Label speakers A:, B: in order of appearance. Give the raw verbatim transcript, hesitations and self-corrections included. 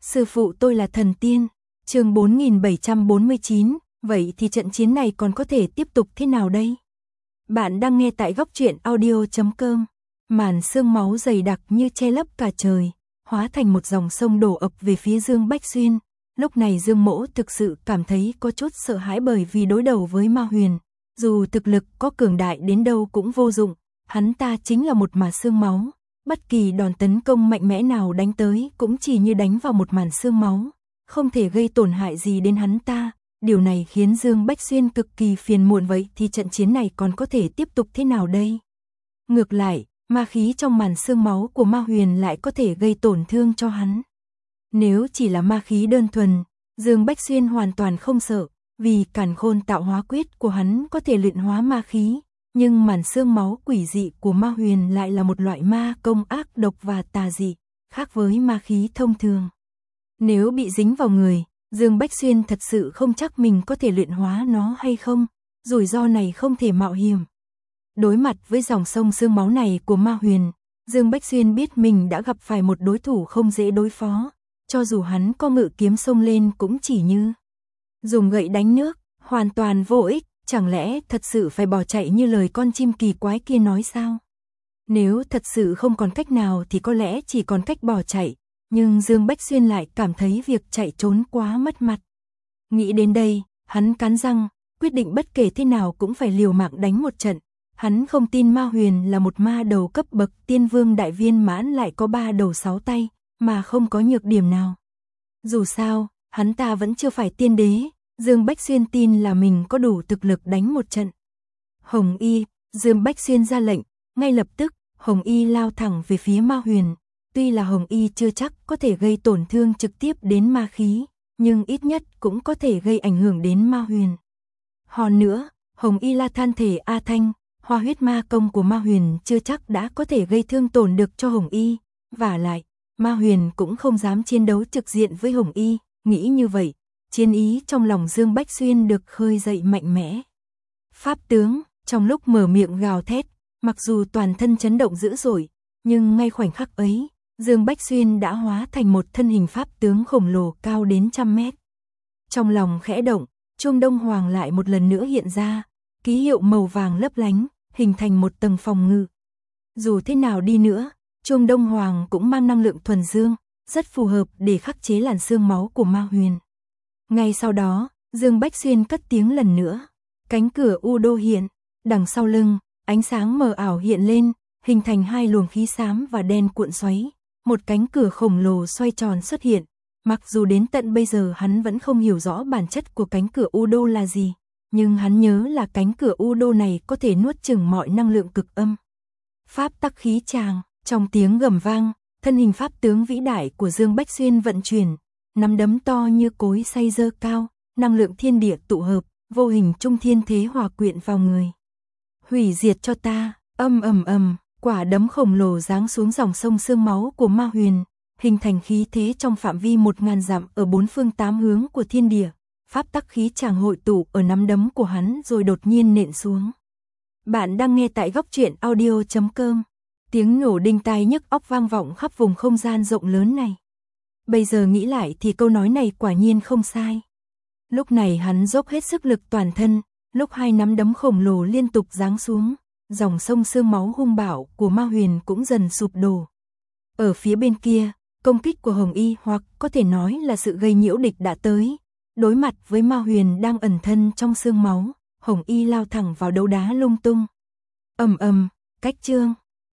A: Sư phụ tôi là thần tiên. Chương bốn nghìn bảy trăm bốn mươi chín, vậy thì trận chiến này còn có thể tiếp tục thế nào đây? Bạn đang nghe tại góc truyện audio chấm com. Màn sương máu dày đặc như che lấp cả trời, hóa thành một dòng sông đổ ập về phía Dương Bách Xuyên. Lúc này Dương Mỗ thực sự cảm thấy có chút sợ hãi, bởi vì đối đầu với Ma Huyền, dù thực lực có cường đại đến đâu cũng vô dụng, hắn ta chính là một mả sương máu, bất kỳ đòn tấn công mạnh mẽ nào đánh tới cũng chỉ như đánh vào một màn sương máu, không thể gây tổn hại gì đến hắn ta. Điều này khiến Dương Bách Xuyên cực kỳ phiền muộn. Vậy thì trận chiến này còn có thể tiếp tục thế nào đây? Ngược lại, ma khí trong màn sương máu của Ma Huyền lại có thể gây tổn thương cho hắn. Nếu chỉ là ma khí đơn thuần, Dương Bách Xuyên hoàn toàn không sợ, vì Càn Khôn Tạo Hóa Quyết của hắn có thể luyện hóa ma khí, nhưng màn sương máu quỷ dị của Ma Huyền lại là một loại ma công ác độc và tà dị, khác với ma khí thông thường. Nếu bị dính vào người, Dương Bách Xuyên thật sự không chắc mình có thể luyện hóa nó hay không, rủi ro này không thể mạo hiểm. Đối mặt với dòng sông sương máu này của Ma Huyền, Dương Bách Xuyên biết mình đã gặp phải một đối thủ không dễ đối phó, cho dù hắn có ngự kiếm xông lên cũng chỉ như dùng gậy đánh nước, hoàn toàn vô ích. Chẳng lẽ thật sự phải bỏ chạy như lời con chim kỳ quái kia nói sao? Nếu thật sự không còn cách nào thì có lẽ chỉ còn cách bỏ chạy, nhưng Dương Bách Xuyên lại cảm thấy việc chạy trốn quá mất mặt. Nghĩ đến đây, hắn cắn răng, quyết định bất kể thế nào cũng phải liều mạng đánh một trận. Hắn không tin Ma Huyền là một ma đầu cấp bậc tiên vương đại viên mãn lại có ba đầu sáu tay, mà không có nhược điểm nào. Dù sao, hắn ta vẫn chưa phải tiên đế. Dương Bách Xuyên tin là mình có đủ thực lực đánh một trận. Hồng Y, Dương Bách Xuyên ra lệnh, ngay lập tức, Hồng Y lao thẳng về phía Ma Huyền. Tuy là Hồng Y chưa chắc có thể gây tổn thương trực tiếp đến ma khí, nhưng ít nhất cũng có thể gây ảnh hưởng đến Ma Huyền. Hơn nữa, Hồng Y là than thể A Thanh, hoa huyết ma công của Ma Huyền chưa chắc đã có thể gây thương tổn được cho Hồng Y. Vả lại, Ma Huyền cũng không dám chiến đấu trực diện với Hồng Y, nghĩ như vậy. Chiến ý trong lòng Dương Bách Xuyên được khơi dậy mạnh mẽ. Pháp tướng, trong lúc mở miệng gào thét, mặc dù toàn thân chấn động dữ dội, nhưng ngay khoảnh khắc ấy, Dương Bách Xuyên đã hóa thành một thân hình pháp tướng khổng lồ cao đến trăm mét. Trong lòng khẽ động, chuông Đông Hoàng lại một lần nữa hiện ra, ký hiệu màu vàng lấp lánh, hình thành một tầng phòng ngự. Dù thế nào đi nữa, chuông Đông Hoàng cũng mang năng lượng thuần dương, rất phù hợp để khắc chế làn sương máu của Ma Huyền. Ngay sau đó, Dương Bách Xuyên cất tiếng lần nữa, cánh cửa U Đô hiện, đằng sau lưng, ánh sáng mờ ảo hiện lên, hình thành hai luồng khí xám và đen cuộn xoáy, một cánh cửa khổng lồ xoay tròn xuất hiện. Mặc dù đến tận bây giờ hắn vẫn không hiểu rõ bản chất của cánh cửa U Đô là gì, nhưng hắn nhớ là cánh cửa U Đô này có thể nuốt chửng mọi năng lượng cực âm. Pháp tắc khí tràng, trong tiếng gầm vang, thân hình pháp tướng vĩ đại của Dương Bách Xuyên vận chuyển. Nắm đấm to như cối xay giơ cao, năng lượng thiên địa tụ hợp, vô hình trung thiên thế hòa quyện vào người. Hủy diệt cho ta, âm ầm ầm, quả đấm khổng lồ giáng xuống dòng sông sương máu của Ma Huyền, hình thành khí thế trong phạm vi một ngàn dặm ở bốn phương tám hướng của thiên địa. Pháp tắc khí tràng hội tụ ở nắm đấm của hắn rồi đột nhiên nện xuống. Bạn đang nghe tại góc truyện audio chấm com. Tiếng nổ đinh tai nhức óc vang vọng khắp vùng không gian rộng lớn này. Bây giờ nghĩ lại thì câu nói này quả nhiên không sai. Lúc này hắn dốc hết sức lực toàn thân, lúc hai nắm đấm khổng lồ liên tục giáng xuống, dòng sông sương máu hung bạo của Ma Huyền cũng dần sụp đổ. Ở phía bên kia, công kích của Hồng Y hoặc có thể nói là sự gây nhiễu địch đã tới. Đối mặt với Ma Huyền đang ẩn thân trong sương máu, Hồng Y lao thẳng vào đấu đá lung tung. Ầm ầm, cách chương.